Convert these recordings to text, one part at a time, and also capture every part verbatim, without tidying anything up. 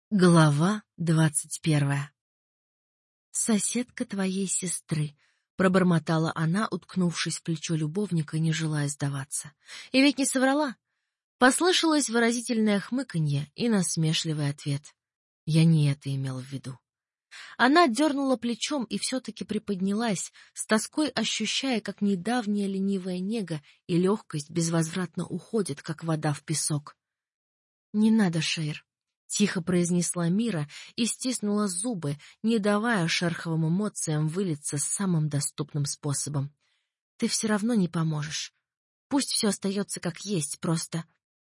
Глава двадцать первая. «Соседка твоей сестры», — пробормотала она, уткнувшись в плечо любовника, не желая сдаваться. И ведь не соврала. Послышалось выразительное хмыканье и насмешливый ответ. Я не это имела в виду. Она дернула плечом и все-таки приподнялась, с тоской ощущая, как недавняя ленивая нега и легкость безвозвратно уходят, как вода в песок. «Не надо, Шейр», — тихо произнесла Мира и стиснула зубы, не давая шерховым эмоциям вылиться самым доступным способом. «Ты все равно не поможешь. Пусть все остается как есть, просто...»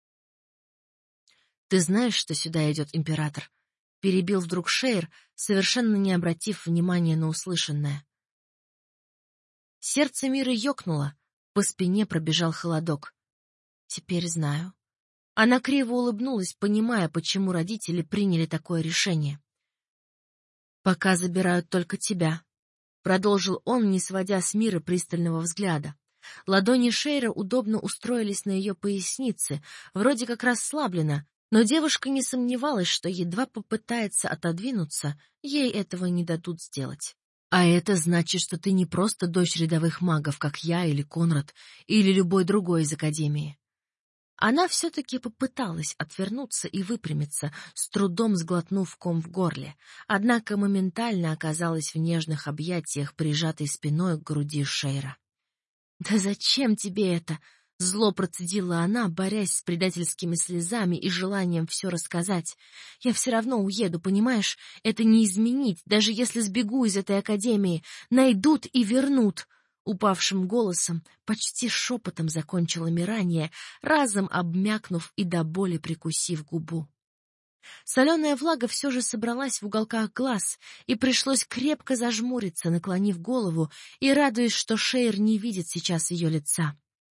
«Ты знаешь, что сюда идет император?» — перебил вдруг Шейр, совершенно не обратив внимания на услышанное. Сердце Миры ёкнуло, по спине пробежал холодок. «Теперь знаю». Она криво улыбнулась, понимая, почему родители приняли такое решение. «Пока забирают только тебя», — продолжил он, не сводя с Миры пристального взгляда. Ладони Шейра удобно устроились на ее пояснице, вроде как расслабленно, но девушка не сомневалась, что едва попытается отодвинуться, ей этого не дадут сделать. «А это значит, что ты не просто дочь рядовых магов, как я или Конрад, или любой другой из Академии». Она все-таки попыталась отвернуться и выпрямиться, с трудом сглотнув ком в горле, однако моментально оказалась в нежных объятиях, прижатой спиной к груди Шейра. «Да зачем тебе это?» — зло процедила она, борясь с предательскими слезами и желанием все рассказать. «Я все равно уеду, понимаешь? Это не изменить, даже если сбегу из этой академии. Найдут и вернут». Упавшим голосом, почти шепотом закончила Мирания, разом обмякнув и до боли прикусив губу. Соленая влага все же собралась в уголках глаз, и пришлось крепко зажмуриться, наклонив голову и радуясь, что Шейр не видит сейчас ее лица.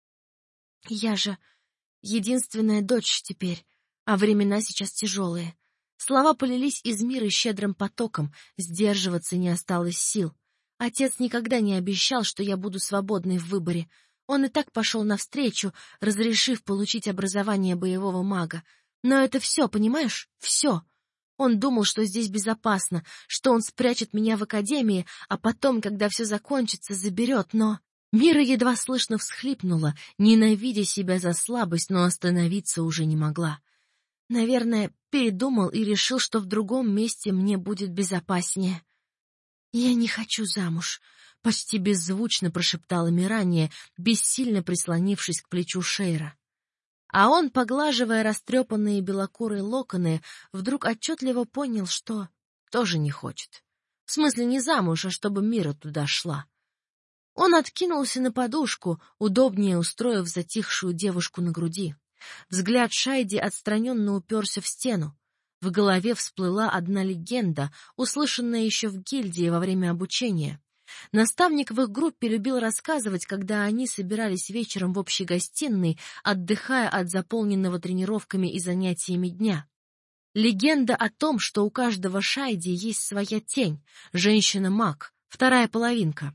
«Я же единственная дочь теперь, а времена сейчас тяжелые». Слова полились из Мира щедрым потоком, сдерживаться не осталось сил. Отец никогда не обещал, что я буду свободной в выборе. Он и так пошел навстречу, разрешив получить образование боевого мага. Но это все, понимаешь? Все. Он думал, что здесь безопасно, что он спрячет меня в академии, а потом, когда все закончится, заберет, но... Мира едва слышно всхлипнула, ненавидя себя за слабость, но остановиться уже не могла. Наверное, передумал и решил, что в другом месте мне будет безопаснее. «Я не хочу замуж», — почти беззвучно прошептала Мирания, бессильно прислонившись к плечу Шейра. А он, поглаживая растрепанные белокурые локоны, вдруг отчетливо понял, что тоже не хочет. В смысле не замуж, а чтобы Мира туда шла. Он откинулся на подушку, удобнее устроив затихшую девушку на груди. Взгляд Шайди отстраненно уперся в стену. В голове всплыла одна легенда, услышанная еще в гильдии во время обучения. Наставник в их группе любил рассказывать, когда они собирались вечером в общей гостиной, отдыхая от заполненного тренировками и занятиями дня. Легенда о том, что у каждого Шайди есть своя тень, женщина-маг, вторая половинка.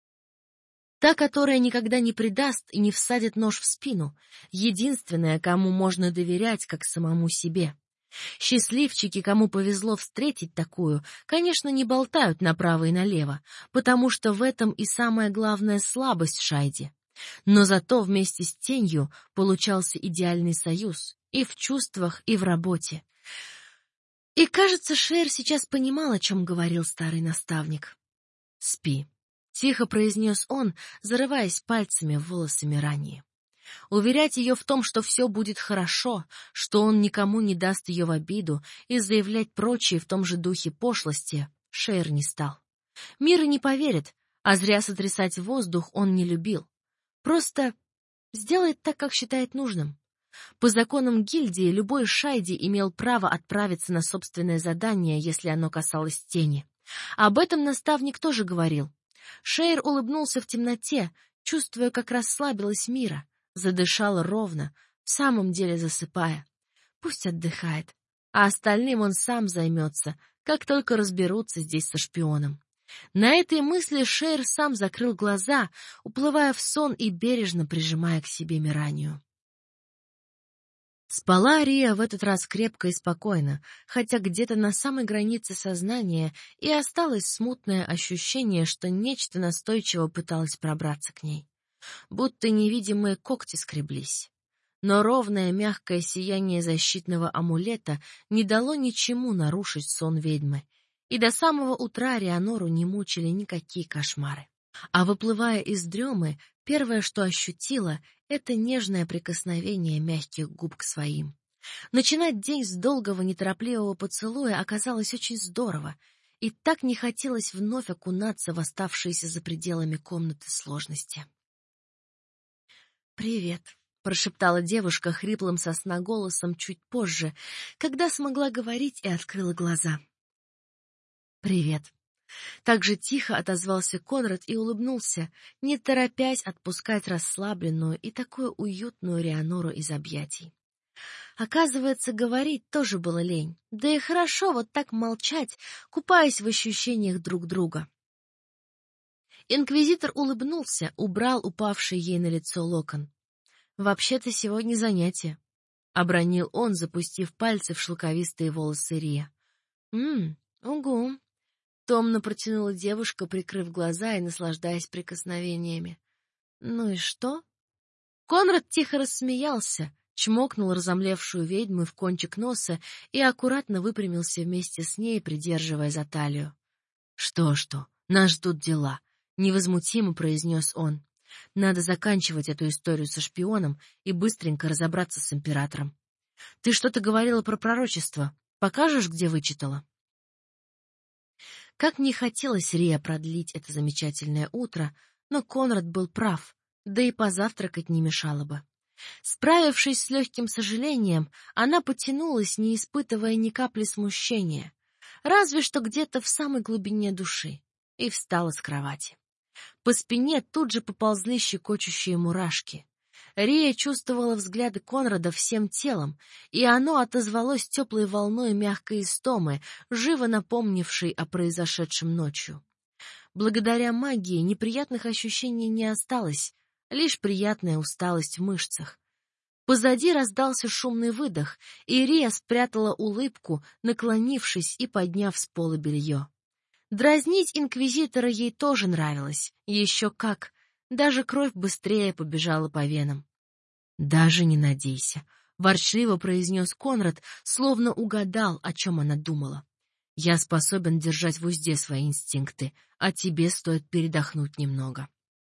Та, которая никогда не предаст и не всадит нож в спину, единственная, кому можно доверять, как самому себе. Счастливчики, кому повезло встретить такую, конечно, не болтают направо и налево, потому что в этом и самая главная слабость Шайди. Но зато вместе с тенью получался идеальный союз и в чувствах, и в работе. И, кажется, Шейр сейчас понимал, о чем говорил старый наставник. «Спи», — тихо произнес он, зарываясь пальцами в волосы Мирании. Уверять ее в том, что все будет хорошо, что он никому не даст ее в обиду, и заявлять прочие в том же духе пошлости, Шейр не стал. Мира не поверит, а зря сотрясать воздух он не любил. Просто сделает так, как считает нужным. По законам гильдии любой Шайди имел право отправиться на собственное задание, если оно касалось тени. Об этом наставник тоже говорил. Шейр улыбнулся в темноте, чувствуя, как расслабилась Мира. Задышала ровно, в самом деле засыпая. Пусть отдыхает, а остальным он сам займется, как только разберутся здесь со шпионом. На этой мысли Шейр сам закрыл глаза, уплывая в сон и бережно прижимая к себе Миранию. Спала Рия в этот раз крепко и спокойно, хотя где-то на самой границе сознания и осталось смутное ощущение, что нечто настойчиво пыталось пробраться к ней. Будто невидимые когти скреблись. Но ровное мягкое сияние защитного амулета не дало ничему нарушить сон ведьмы, и до самого утра Рианору не мучили никакие кошмары. А выплывая из дремы, первое, что ощутила, это нежное прикосновение мягких губ к своим. Начинать день с долгого неторопливого поцелуя оказалось очень здорово, и так не хотелось вновь окунаться в оставшиеся за пределами комнаты сложности. «Привет», — прошептала девушка хриплым со сна голосом чуть позже, когда смогла говорить и открыла глаза. «Привет». Так же тихо отозвался Конрад и улыбнулся, не торопясь отпускать расслабленную и такую уютную Рианору из объятий. Оказывается, говорить тоже было лень, да и хорошо вот так молчать, купаясь в ощущениях друг друга. Инквизитор улыбнулся, убрал упавший ей на лицо локон. «Вообще-то сегодня занятие», — обронил он, запустив пальцы в шелковистые волосы Рия. «М-м, угу». Томно протянула девушка, прикрыв глаза и наслаждаясь прикосновениями. «Ну и что?» Конрад тихо рассмеялся, чмокнул разомлевшую ведьму в кончик носа и аккуратно выпрямился вместе с ней, придерживая за талию. «Что-что, нас ждут дела», — невозмутимо произнес он. «Надо заканчивать эту историю со шпионом и быстренько разобраться с императором. Ты что-то говорила про пророчество. Покажешь, где вычитала?» Как не хотелось Рия продлить это замечательное утро, но Конрад был прав, да и позавтракать не мешало бы. Справившись с легким сожалением, она потянулась, не испытывая ни капли смущения, разве что где-то в самой глубине души, и встала с кровати. По спине тут же поползли щекочущие мурашки. Рия чувствовала взгляды Конрада всем телом, и оно отозвалось теплой волной мягкой истомы, живо напомнившей о произошедшем ночью. Благодаря магии неприятных ощущений не осталось, лишь приятная усталость в мышцах. Позади раздался шумный выдох, и Рия спрятала улыбку, наклонившись и подняв с пола белье. Дразнить инквизитора ей тоже нравилось, еще как. Даже кровь быстрее побежала по венам. «Даже не надейся», — ворчливо произнес Конрад, словно угадал, о чем она думала. «Я способен держать в узде свои инстинкты, а тебе стоит передохнуть немного».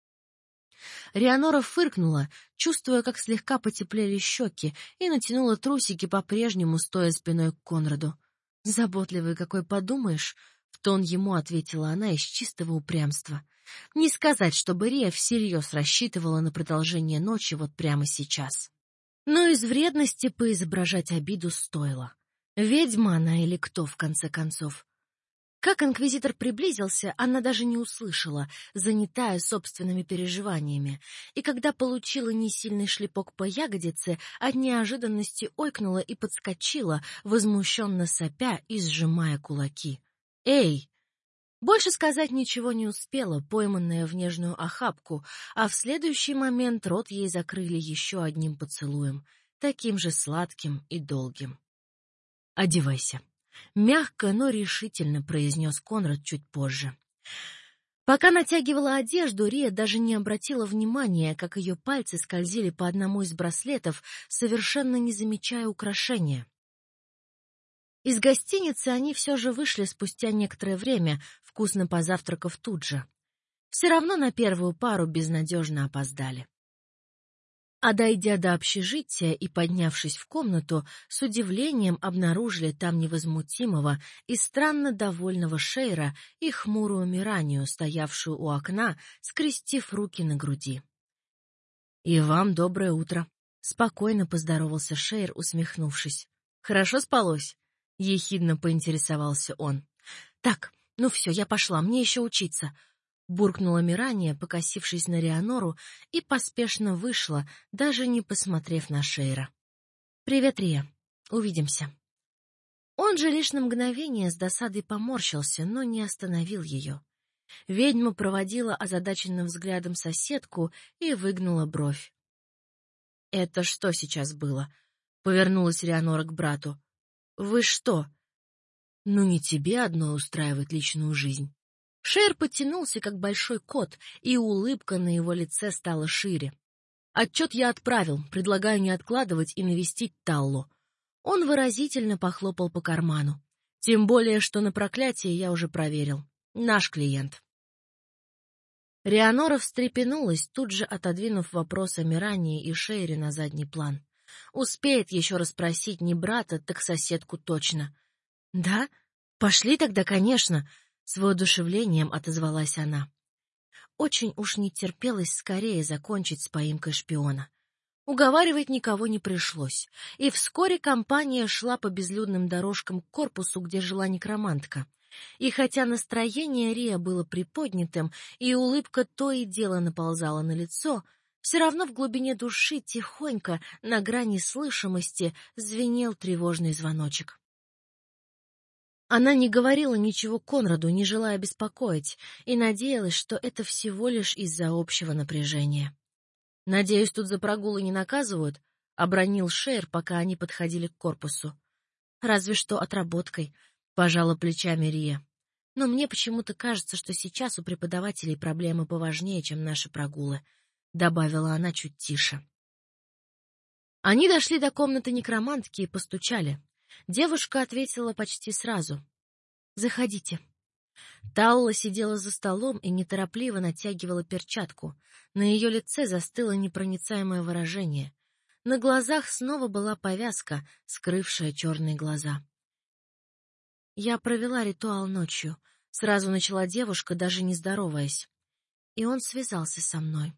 Рианора фыркнула, чувствуя, как слегка потеплели щеки, и натянула трусики, по-прежнему стоя спиной к Конраду. «Заботливый какой, подумаешь», — в тон ему ответила она из чистого упрямства. Не сказать, чтобы Рия всерьез рассчитывала на продолжение ночи вот прямо сейчас. Но из вредности поизображать обиду стоило. Ведьма она или кто, в конце концов? Как инквизитор приблизился, она даже не услышала, занятая собственными переживаниями, и когда получила несильный шлепок по ягодице, от неожиданности ойкнула и подскочила, возмущенно сопя и сжимая кулаки. «Эй!» Больше сказать ничего не успела, пойманная в нежную охапку, а в следующий момент рот ей закрыли еще одним поцелуем, таким же сладким и долгим. «Одевайся», — мягко, но решительно произнес Конрад чуть позже. Пока натягивала одежду, Рия даже не обратила внимания, как ее пальцы скользили по одному из браслетов, совершенно не замечая украшения. Из гостиницы они все же вышли спустя некоторое время, вкусно позавтракав тут же. Все равно на первую пару безнадежно опоздали. А дойдя до общежития и поднявшись в комнату, с удивлением обнаружили там невозмутимого и странно довольного Шейра и хмурую Миранию, стоявшую у окна, скрестив руки на груди. «И вам доброе утро», — спокойно поздоровался Шейр, усмехнувшись. «Хорошо спалось?» — ехидно поинтересовался он. «Так, ну все, я пошла, мне еще учиться», — буркнула Мирания, покосившись на Рианору, и поспешно вышла, даже не посмотрев на Шейра. «Привет, Рия. Увидимся». Он же лишь на мгновение с досадой поморщился, но не остановил ее. Ведьма проводила озадаченным взглядом соседку и выгнула бровь. «Это что сейчас было?» — повернулась Рианора к брату. «Вы что? Ну не тебе одной устраивать личную жизнь». Шейр потянулся, как большой кот, и улыбка на его лице стала шире. «Отчет я отправил, предлагаю не откладывать и навестить Таллу». Он выразительно похлопал по карману. «Тем более, что на проклятие я уже проверил. Наш клиент». Рианора встрепенулась, тут же отодвинув вопрос о Мирании и Шейре на задний план. Успеет еще расспросить не брата, так соседку точно. «Да? Пошли тогда, конечно!» — с воодушевлением отозвалась она. Очень уж не терпелось скорее закончить с поимкой шпиона. Уговаривать никого не пришлось, и вскоре компания шла по безлюдным дорожкам к корпусу, где жила некромантка. И хотя настроение Рия было приподнятым, и улыбка то и дело наползала на лицо, все равно в глубине души тихонько, на грани слышимости, звенел тревожный звоночек. Она не говорила ничего Конраду, не желая беспокоить, и надеялась, что это всего лишь из-за общего напряжения. «Надеюсь, тут за прогулы не наказывают?» — обронил Шейр, пока они подходили к корпусу. «Разве что отработкой», — пожала плечами Рия. «Но мне почему-то кажется, что сейчас у преподавателей проблемы поважнее, чем наши прогулы», — добавила она чуть тише. Они дошли до комнаты некромантки и постучали. Девушка ответила почти сразу. «Заходите». Талла сидела за столом и неторопливо натягивала перчатку. На ее лице застыло непроницаемое выражение. На глазах снова была повязка, скрывшая черные глаза. «Я провела ритуал ночью», — сразу начала девушка, даже не здороваясь. «И он связался со мной».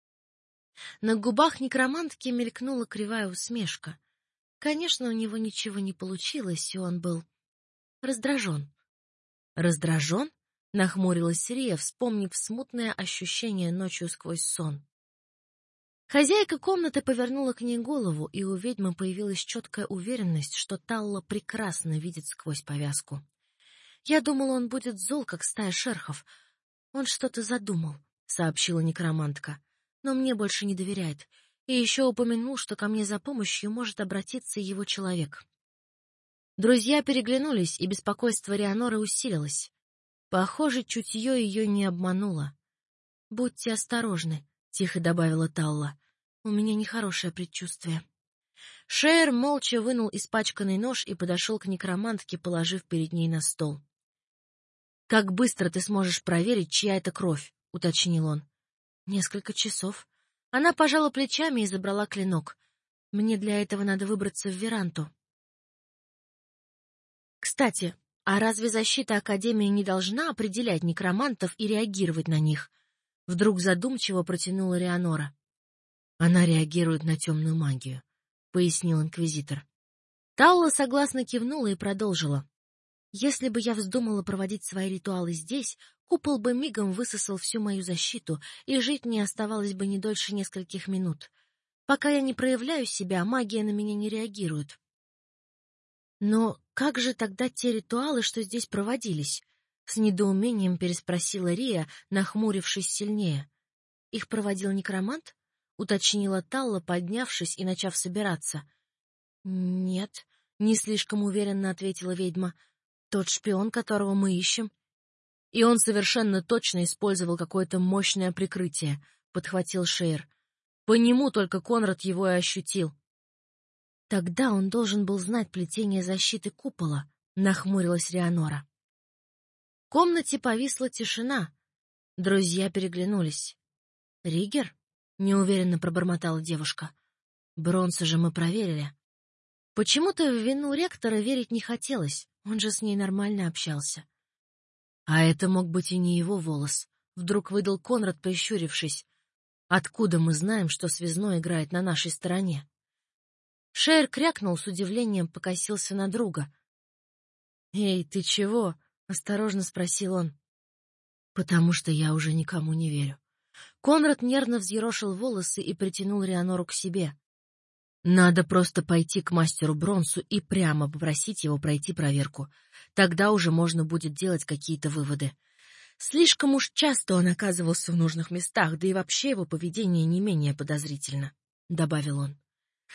На губах некромантки мелькнула кривая усмешка. Конечно, у него ничего не получилось, и он был раздражен. «Раздражен?» — нахмурилась Рия, вспомнив смутное ощущение ночью сквозь сон. Хозяйка комнаты повернула к ней голову, и у ведьмы появилась четкая уверенность, что Талла прекрасно видит сквозь повязку. «Я думала, он будет зол, как стая шерхов. Он что-то задумал», — сообщила некромантка. «Но мне больше не доверяет. И еще упомянул, что ко мне за помощью может обратиться его человек». Друзья переглянулись, и беспокойство Рианоры усилилось. Похоже, чутье ее не обмануло. «Будьте осторожны», — тихо добавила Талла. «У меня нехорошее предчувствие». Шейр молча вынул испачканный нож и подошел к некромантке, положив перед ней на стол. «Как быстро ты сможешь проверить, чья это кровь?» — уточнил он. «Несколько часов». Она пожала плечами и забрала клинок. «Мне для этого надо выбраться в веранту». «Кстати, а разве защита Академии не должна определять некромантов и реагировать на них?» Вдруг задумчиво протянула Рианора. «Она реагирует на темную магию», — пояснил инквизитор. Талла согласно кивнула и продолжила. «Если бы я вздумала проводить свои ритуалы здесь, купол бы мигом высосал всю мою защиту, и жить мне оставалось бы не дольше нескольких минут. Пока я не проявляю себя, магия на меня не реагирует». «Но как же тогда те ритуалы, что здесь проводились?» — с недоумением переспросила Рия, нахмурившись сильнее. «Их проводил некромант?» — уточнила Талла, поднявшись и начав собираться. «Нет», — не слишком уверенно ответила ведьма. «Тот шпион, которого мы ищем». «И он совершенно точно использовал какое-то мощное прикрытие», — подхватил Шейр. «По нему только Конрад его и ощутил». «Тогда он должен был знать плетение защиты купола», — нахмурилась Рианора. В комнате повисла тишина. Друзья переглянулись. «Ригер?» — неуверенно пробормотала девушка. «Бронса же мы проверили». Почему-то в вину ректора верить не хотелось, он же с ней нормально общался. «А это мог быть и не его волос», — вдруг выдал Конрад, прищурившись. «Откуда мы знаем, что связной играет на нашей стороне?» Шейр крякнул с удивлением, покосился на друга. «Эй, ты чего?» — осторожно спросил он. «Потому что я уже никому не верю». Конрад нервно взъерошил волосы и притянул Рианору к себе. «Надо просто пойти к мастеру Бронсу и прямо попросить его пройти проверку. Тогда уже можно будет делать какие-то выводы. Слишком уж часто он оказывался в нужных местах, да и вообще его поведение не менее подозрительно», — добавил он.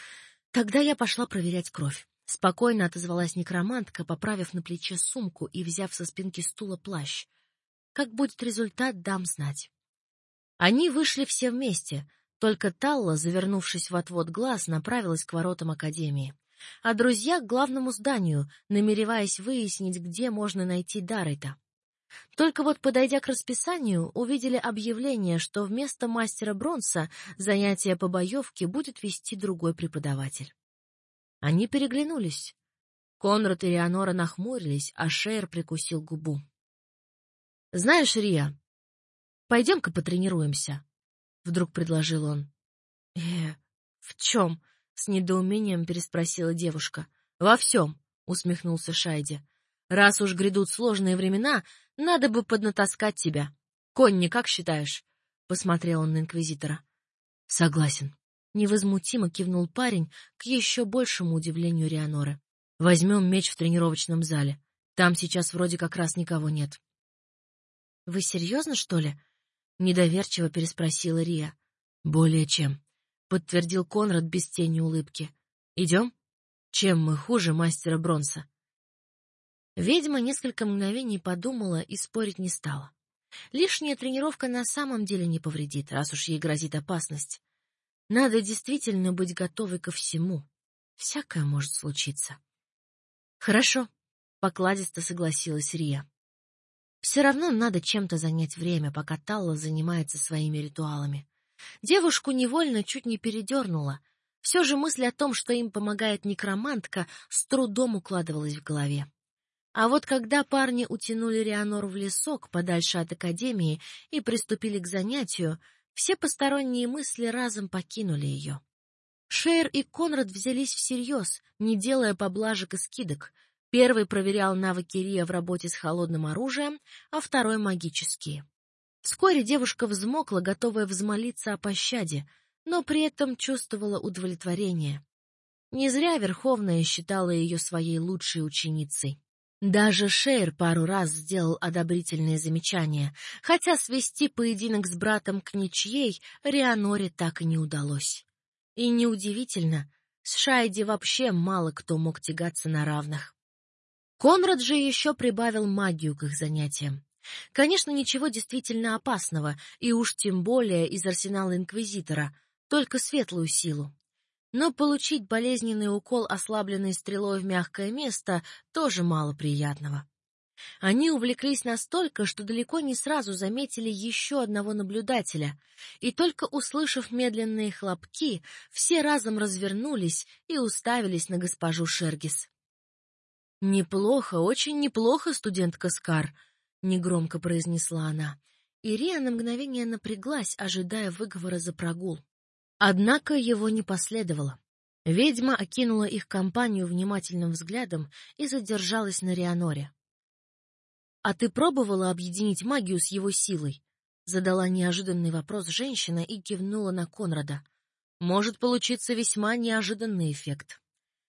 Тогда я пошла проверять кровь. Спокойно отозвалась некромантка, поправив на плече сумку и взяв со спинки стула плащ. Как будет результат, дам знать. Они вышли все вместе, только Талла, завернувшись в отвод глаз, направилась к воротам академии, а друзья — к главному зданию, намереваясь выяснить, где можно найти Даррейта. Только вот, подойдя к расписанию, увидели объявление, что вместо мастера Бронса занятия по боевке будет вести другой преподаватель. Они переглянулись. Конрад и Рианора нахмурились, а Шейр прикусил губу. — Знаешь, Рия, пойдем-ка потренируемся, — вдруг предложил он. — Э, в чем? — с недоумением переспросила девушка. — Во всем, — усмехнулся Шайди. — Раз уж грядут сложные времена, надо бы поднатаскать тебя. Конни, как считаешь? — посмотрел он на инквизитора. — Согласен. Невозмутимо кивнул парень, к еще большему удивлению Рианоры. — Возьмем меч в тренировочном зале. Там сейчас вроде как раз никого нет. — Вы серьезно, что ли? — недоверчиво переспросила Рия. — Более чем, — подтвердил Конрад без тени улыбки. — Идем? Чем мы хуже мастера Бронса? Ведьма несколько мгновений подумала и спорить не стала. Лишняя тренировка на самом деле не повредит, раз уж ей грозит опасность. Надо действительно быть готовой ко всему. Всякое может случиться. — Хорошо, — покладисто согласилась Рия. Все равно надо чем-то занять время, пока Талла занимается своими ритуалами. Девушку невольно чуть не передернула. Все же мысль о том, что им помогает некромантка, с трудом укладывалась в голове. А вот когда парни утянули Рианору в лесок подальше от академии и приступили к занятию, все посторонние мысли разом покинули ее. Шейр и Конрад взялись всерьез, не делая поблажек и скидок. Первый проверял навыки Рия в работе с холодным оружием, а второй — магические. Вскоре девушка взмокла, готовая взмолиться о пощаде, но при этом чувствовала удовлетворение. Не зря Верховная считала ее своей лучшей ученицей. Даже Шейр пару раз сделал одобрительные замечания, хотя свести поединок с братом к ничьей Рианоре так и не удалось. И неудивительно, с Шайди вообще мало кто мог тягаться на равных. Конрад же еще прибавил магию к их занятиям. Конечно, ничего действительно опасного, и уж тем более из арсенала Инквизитора, только светлую силу. Но получить болезненный укол, ослабленной стрелой в мягкое место, тоже мало приятного. Они увлеклись настолько, что далеко не сразу заметили еще одного наблюдателя, и только услышав медленные хлопки, все разом развернулись и уставились на госпожу Шергис. — Неплохо, очень неплохо, студентка Скар, — негромко произнесла она. И Рия на мгновение напряглась, ожидая выговора за прогул. Однако его не последовало. Ведьма окинула их компанию внимательным взглядом и задержалась на Рианоре. — А ты пробовала объединить магию с его силой? — задала неожиданный вопрос женщина и кивнула на Конрада. — Может получиться весьма неожиданный эффект.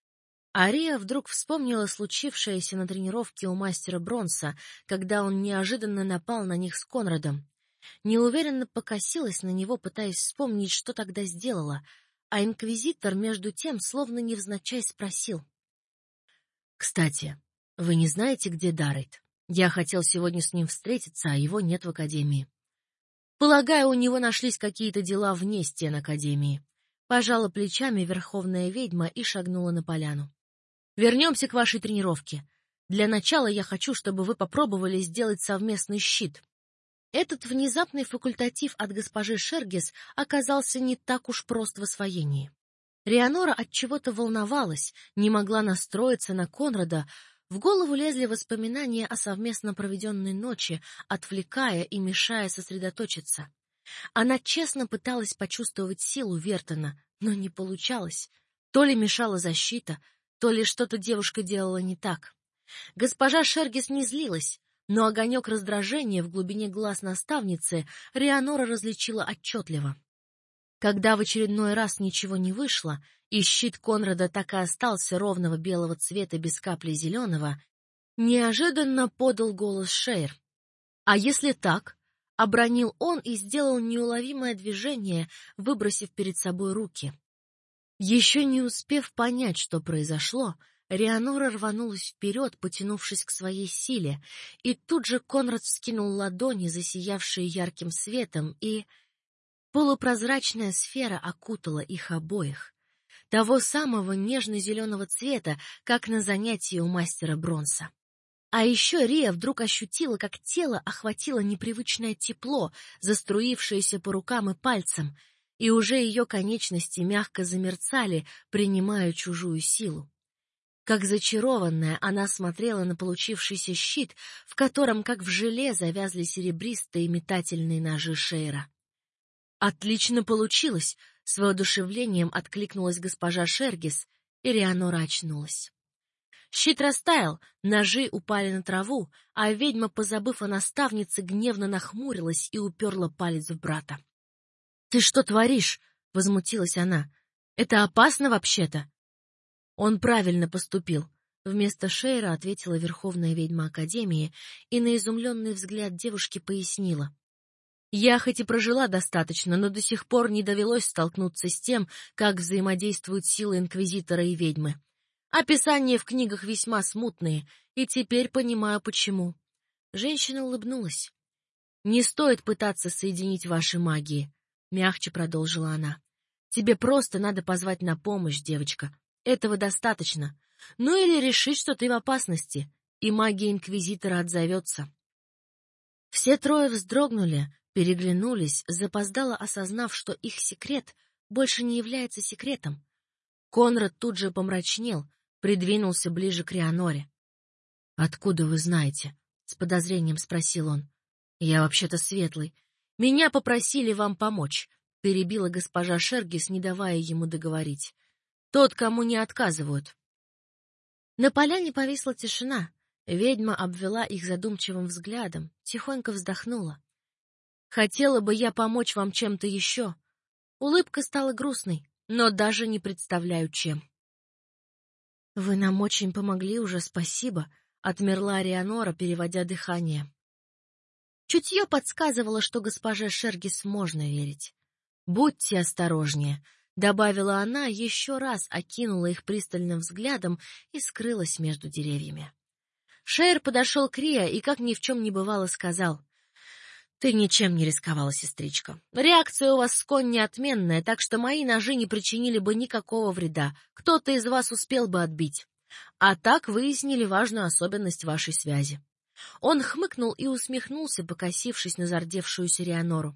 Ария вдруг вспомнила случившееся на тренировке у мастера Бронса, когда он неожиданно напал на них с Конрадом. Неуверенно покосилась на него, пытаясь вспомнить, что тогда сделала, а инквизитор между тем словно невзначай спросил. — Кстати, вы не знаете, где Даррейт? Я хотел сегодня с ним встретиться, а его нет в академии. Полагаю, у него нашлись какие-то дела вне стен академии. Пожала плечами верховная ведьма и шагнула на поляну. Вернемся к вашей тренировке. Для начала я хочу, чтобы вы попробовали сделать совместный щит. Этот внезапный факультатив от госпожи Шергис оказался не так уж прост в освоении. Рианора отчего-то волновалась, не могла настроиться на Конрада, в голову лезли воспоминания о совместно проведенной ночи, отвлекая и мешая сосредоточиться. Она честно пыталась почувствовать силу Вертона, но не получалось. То ли мешала защита, то ли что-то девушка делала не так. Госпожа Шергис не злилась, но огонек раздражения в глубине глаз наставницы Рианора различила отчетливо. Когда в очередной раз ничего не вышло, и щит Конрада так и остался ровного белого цвета без капли зеленого, неожиданно подал голос Шейр. «А если так?» — обронил он и сделал неуловимое движение, выбросив перед собой руки. Еще не успев понять, что произошло, Рианора рванулась вперед, потянувшись к своей силе, и тут же Конрад вскинул ладони, засиявшие ярким светом, и полупрозрачная сфера окутала их обоих, того самого нежно-зеленого цвета, как на занятии у мастера Бронса. А еще Рия вдруг ощутила, как тело охватило непривычное тепло, заструившееся по рукам и пальцам, и уже ее конечности мягко замерцали, принимая чужую силу. Как зачарованная, она смотрела на получившийся щит, в котором, как в желе, завязли серебристые метательные ножи Шейра. «Отлично получилось!» — с воодушевлением откликнулась госпожа Шергис, и Рианора очнулась. Щит растаял, ножи упали на траву, а ведьма, позабыв о наставнице, гневно нахмурилась и уперла палец в брата. «Ты что творишь?» — возмутилась она. «Это опасно вообще-то». «Он правильно поступил», — вместо Шейра ответила верховная ведьма Академии и на изумленный взгляд девушки пояснила. «Я хоть и прожила достаточно, но до сих пор не довелось столкнуться с тем, как взаимодействуют силы Инквизитора и ведьмы. Описания в книгах весьма смутные, и теперь понимаю, почему». Женщина улыбнулась. «Не стоит пытаться соединить ваши магии», — мягче продолжила она. «Тебе просто надо позвать на помощь, девочка. Этого достаточно. Ну или решить, что ты в опасности, и магия Инквизитора отзовется». Все трое вздрогнули, переглянулись, запоздало осознав, что их секрет больше не является секретом. Конрад тут же помрачнел, придвинулся ближе к Рианоре. «Откуда вы знаете?» — с подозрением спросил он. «Я вообще-то светлый. Меня попросили вам помочь», — перебила госпожа Шергис, не давая ему договорить. «Тот, кому не отказывают». На поляне повисла тишина. Ведьма обвела их задумчивым взглядом, тихонько вздохнула. «Хотела бы я помочь вам чем-то еще». Улыбка стала грустной, но даже не представляю, чем. «Вы нам очень помогли уже, спасибо», — отмерла Рианора, переводя дыхание. Чутье подсказывало, что госпоже Шергис можно верить. «Будьте осторожнее», — добавила она, еще раз окинула их пристальным взглядом и скрылась между деревьями. Шейр подошел к Рия и, как ни в чем не бывало, сказал: «Ты ничем не рисковала, сестричка. Реакция у вас с Конни отменная, так что мои ножи не причинили бы никакого вреда. Кто-то из вас успел бы отбить. А так выяснили важную особенность вашей связи». Он хмыкнул и усмехнулся, покосившись на зардевшуюся Рианору.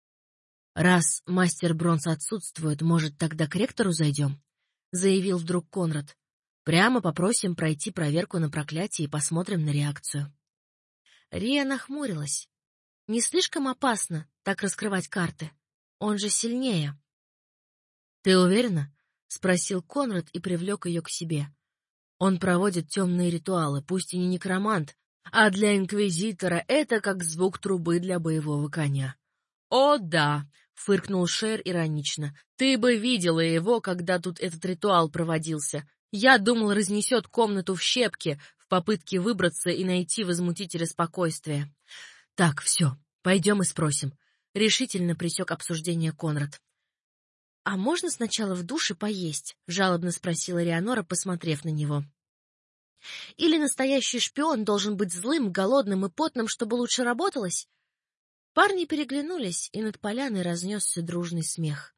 «Раз мастер Бронс отсутствует, может, тогда к ректору зайдем?» — заявил вдруг Конрад. «Прямо попросим пройти проверку на проклятие и посмотрим на реакцию». Рия нахмурилась. Не слишком опасно так раскрывать карты? Он же сильнее. «Ты уверена?» — спросил Конрад и привлек ее к себе. «Он проводит темные ритуалы, пусть и не некромант, а для инквизитора это как звук трубы для боевого коня». «О, да!» — фыркнул Шейр иронично. «Ты бы видела его, когда тут этот ритуал проводился. Я думал, разнесет комнату в щепки в попытке выбраться и найти возмутителя спокойствия». «Так, все, пойдем и спросим», — решительно пресек обсуждение Конрад. «А можно сначала в душе поесть?» — жалобно спросила Рианора, посмотрев на него. «Или настоящий шпион должен быть злым, голодным и потным, чтобы лучше работалось?» Парни переглянулись, и над поляной разнесся дружный смех.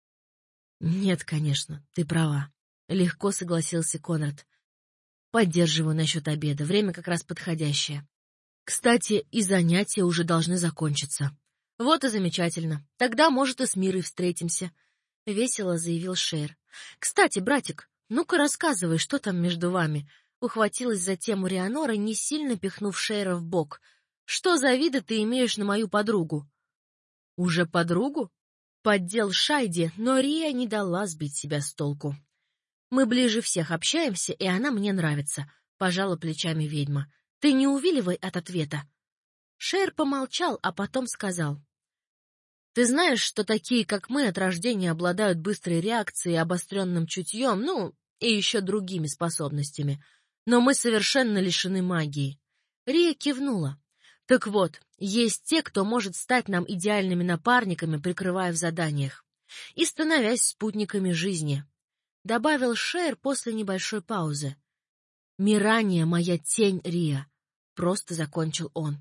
«Нет, конечно, ты права», — легко согласился Конрад. «Поддерживаю насчет обеда, время как раз подходящее. Кстати, и занятия уже должны закончиться». «Вот и замечательно. Тогда, может, и с Мирой встретимся», — весело заявил Шейр. «Кстати, братик, ну-ка рассказывай, что там между вами?» Ухватилась за тему Рианора, не сильно пихнув Шейра в бок. «Что за виды ты имеешь на мою подругу?» «Уже подругу?» Поддел Шайди, но Рия не дала сбить себя с толку. «Мы ближе всех общаемся, и она мне нравится», — пожала плечами ведьма. «Ты не увиливай от ответа». Шейр помолчал, а потом сказал: «Ты знаешь, что такие, как мы, от рождения обладают быстрой реакцией, обостренным чутьем, ну, и еще другими способностями. Но мы совершенно лишены магии». Рия кивнула. «Так вот, есть те, кто может стать нам идеальными напарниками, прикрывая в заданиях, и становясь спутниками жизни. — добавил Шейр после небольшой паузы. «Мирания — моя тень, Рия», — просто закончил он.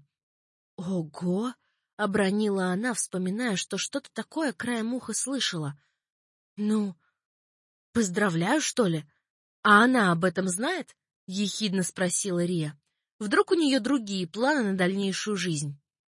«Ого!» — обронила она, вспоминая, что что-то такое краем уха слышала. «Ну, поздравляю, что ли? А она об этом знает?» — ехидно спросила Рия. «Вдруг у нее другие планы на дальнейшую жизнь?»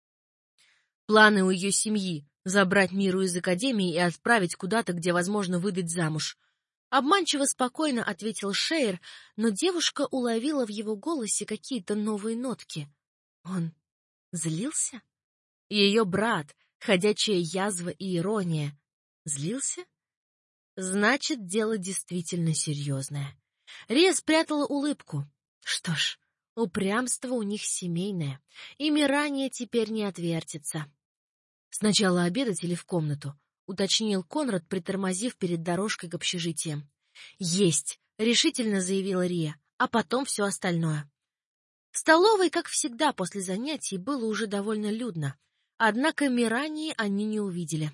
«Планы у ее семьи — забрать Миру из академии и отправить куда-то, где возможно выдать замуж». Обманчиво спокойно ответил Шейр, но девушка уловила в его голосе какие-то новые нотки. Он злился? Ее брат, ходячая язва и ирония. Злился? Значит, дело действительно серьезное. Рия спрятала улыбку. Что ж, упрямство у них семейное, и Мирания теперь не отвертится. Сначала обедать или в комнату? — уточнил Конрад, притормозив перед дорожкой к общежитиям. «Есть!» — решительно заявила Рия, а потом все остальное. В столовой, как всегда, после занятий было уже довольно людно, однако Мирании они не увидели.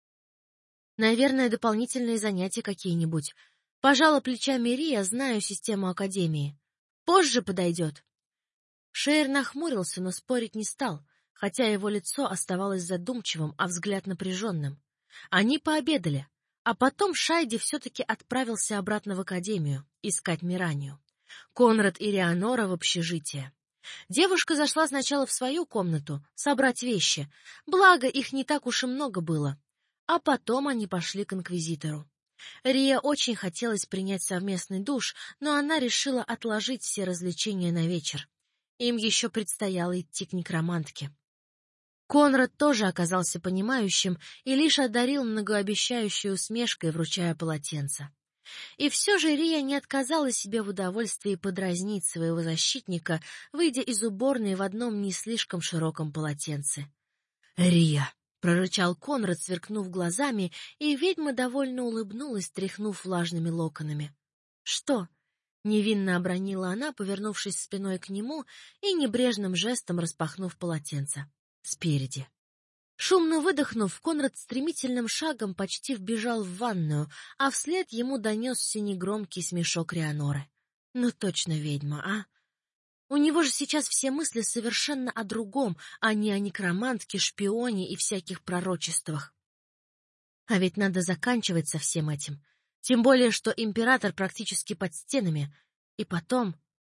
«Наверное, дополнительные занятия какие-нибудь. Пожала плечами Рия, знаю систему академии. Позже подойдет». Шейр нахмурился, но спорить не стал, хотя его лицо оставалось задумчивым, а взгляд напряженным. Они пообедали, а потом Шайди все-таки отправился обратно в академию, искать Миранию. Конрад и Рианора в общежитие. Девушка зашла сначала в свою комнату, собрать вещи, благо их не так уж и много было, а потом они пошли к инквизитору. Рия очень хотелось принять совместный душ, но она решила отложить все развлечения на вечер. Им еще предстояло идти к некромантке. Конрад тоже оказался понимающим и лишь одарил многообещающей усмешкой, вручая полотенце. И все же Рия не отказала себе в удовольствии подразнить своего защитника, выйдя из уборной в одном не слишком широком полотенце. «Рия!» — прорычал Конрад, сверкнув глазами, и ведьма довольно улыбнулась, тряхнув влажными локонами. «Что?» — невинно обронила она, повернувшись спиной к нему и небрежным жестом распахнув полотенце. Спереди. Шумно выдохнув, Конрад стремительным шагом почти вбежал в ванную, а вслед ему донесся негромкий смешок Рианоры. Ну точно ведьма, а? У него же сейчас все мысли совершенно о другом, а не о некромантке, шпионе и всяких пророчествах. А ведь надо заканчивать со всем этим. Тем более, что император практически под стенами. И потом...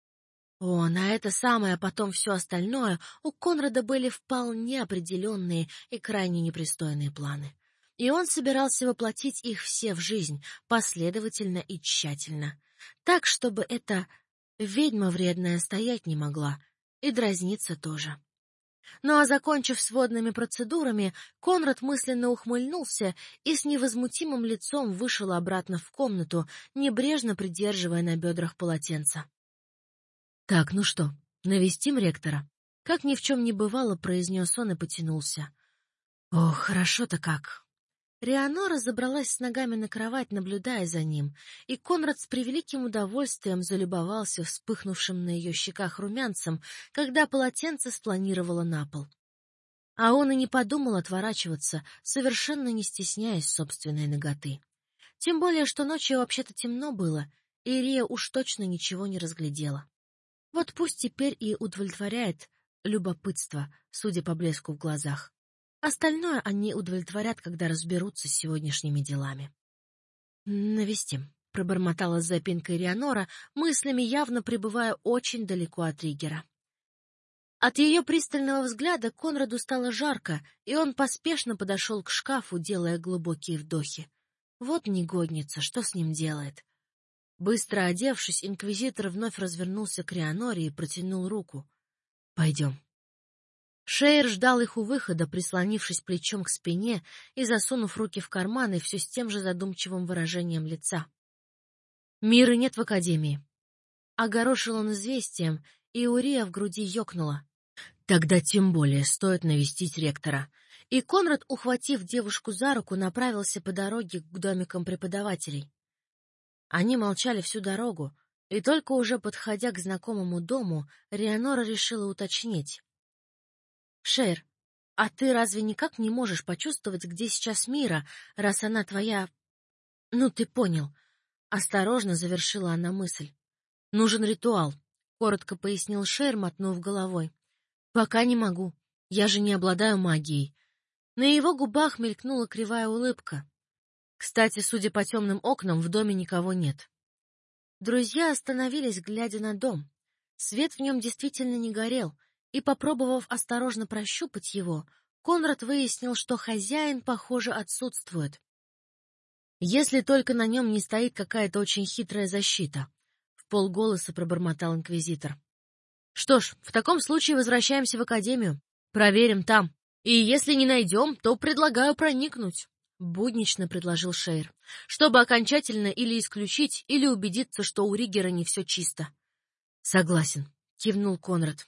О, на это самое, а потом все остальное у Конрада были вполне определенные и крайне непристойные планы. И он собирался воплотить их все в жизнь, последовательно и тщательно. Так, чтобы эта ведьма вредная стоять не могла, и дразниться тоже. Ну а закончив с водными процедурами, Конрад мысленно ухмыльнулся и с невозмутимым лицом вышел обратно в комнату, небрежно придерживая на бедрах полотенце. «Так, ну что, навестим ректора?» Как ни в чем не бывало, произнес он и потянулся. «Ох, хорошо-то как!» Рианора забралась с ногами на кровать, наблюдая за ним, и Конрад с превеликим удовольствием залюбовался вспыхнувшим на ее щеках румянцем, когда полотенце спланировало на пол. А он и не подумал отворачиваться, совершенно не стесняясь собственной наготы. Тем более, что ночью вообще-то темно было, и Рия уж точно ничего не разглядела. Вот пусть теперь и удовлетворяет любопытство, судя по блеску в глазах. Остальное они удовлетворят, когда разберутся с сегодняшними делами. «Навестим», — пробормотала с запинкой Рианора, мыслями явно пребывая очень далеко от Ригера. От ее пристального взгляда Конраду стало жарко, и он поспешно подошел к шкафу, делая глубокие вдохи. Вот негодница, что с ним делает? Быстро одевшись, инквизитор вновь развернулся к Рианоре и протянул руку. «Пойдем». Шейр ждал их у выхода, прислонившись плечом к спине и засунув руки в карманы все с тем же задумчивым выражением лица. «Миры нет в академии». Огорошил он известием, и Урия в груди ёкнула. «Тогда тем более стоит навестить ректора». И Конрад, ухватив девушку за руку, направился по дороге к домикам преподавателей. Они молчали всю дорогу, и только уже подходя к знакомому дому, Рианора решила уточнить. «Шейр, а ты разве никак не можешь почувствовать, где сейчас Мира, раз она твоя... Ну, ты понял. Осторожно завершила она мысль. «Нужен ритуал», — коротко пояснил Шейр, мотнув головой. «Пока не могу. Я же не обладаю магией». На его губах мелькнула кривая улыбка. Кстати, судя по темным окнам, в доме никого нет. Друзья остановились, глядя на дом. Свет в нем действительно не горел, и, попробовав осторожно прощупать его, Конрад выяснил, что хозяин, похоже, отсутствует. Если только на нем не стоит какая-то очень хитрая защита, — вполголоса пробормотал инквизитор. Что ж, в таком случае возвращаемся в академию. Проверим там. И если не найдем, то предлагаю проникнуть, — буднично предложил Шейр, чтобы окончательно или исключить, или убедиться, что у Риггера не все чисто. Согласен, — кивнул Конрад.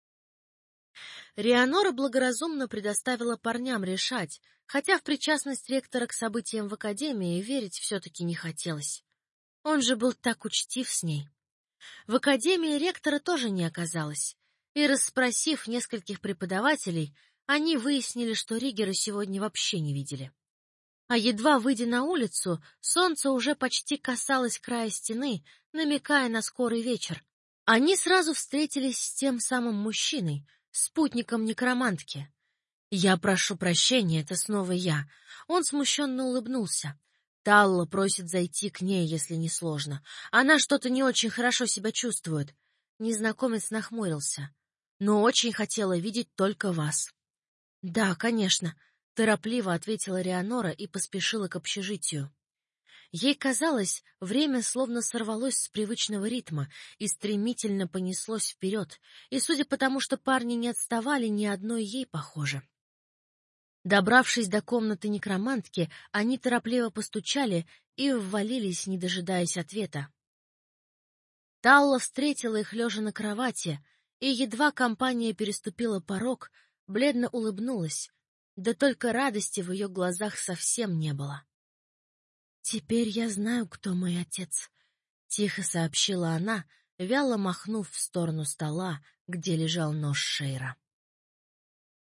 Рианора благоразумно предоставила парням решать, хотя в причастность ректора к событиям в академии верить все-таки не хотелось. Он же был так учтив с ней. В академии ректора тоже не оказалось, и, расспросив нескольких преподавателей, они выяснили, что Риггера сегодня вообще не видели. А едва выйдя на улицу, солнце уже почти касалось края стены, намекая на скорый вечер. Они сразу встретились с тем самым мужчиной, спутником некромантки. «Я прошу прощения, это снова я». Он смущенно улыбнулся. Талла просит зайти к ней, если не сложно. Она что-то не очень хорошо себя чувствует. Незнакомец нахмурился. Но очень хотела видеть только вас. «Да, конечно», — торопливо ответила Рианора и поспешила к общежитию. Ей казалось, время словно сорвалось с привычного ритма и стремительно понеслось вперед, и, судя по тому, что парни не отставали, ни одной ей похоже. Добравшись до комнаты некромантки, они торопливо постучали и ввалились, не дожидаясь ответа. Талла встретила их лежа на кровати, и едва компания переступила порог, бледно улыбнулась, да только радости в ее глазах совсем не было. «Теперь я знаю, кто мой отец», — тихо сообщила она, вяло махнув в сторону стола, где лежал нож Шейра.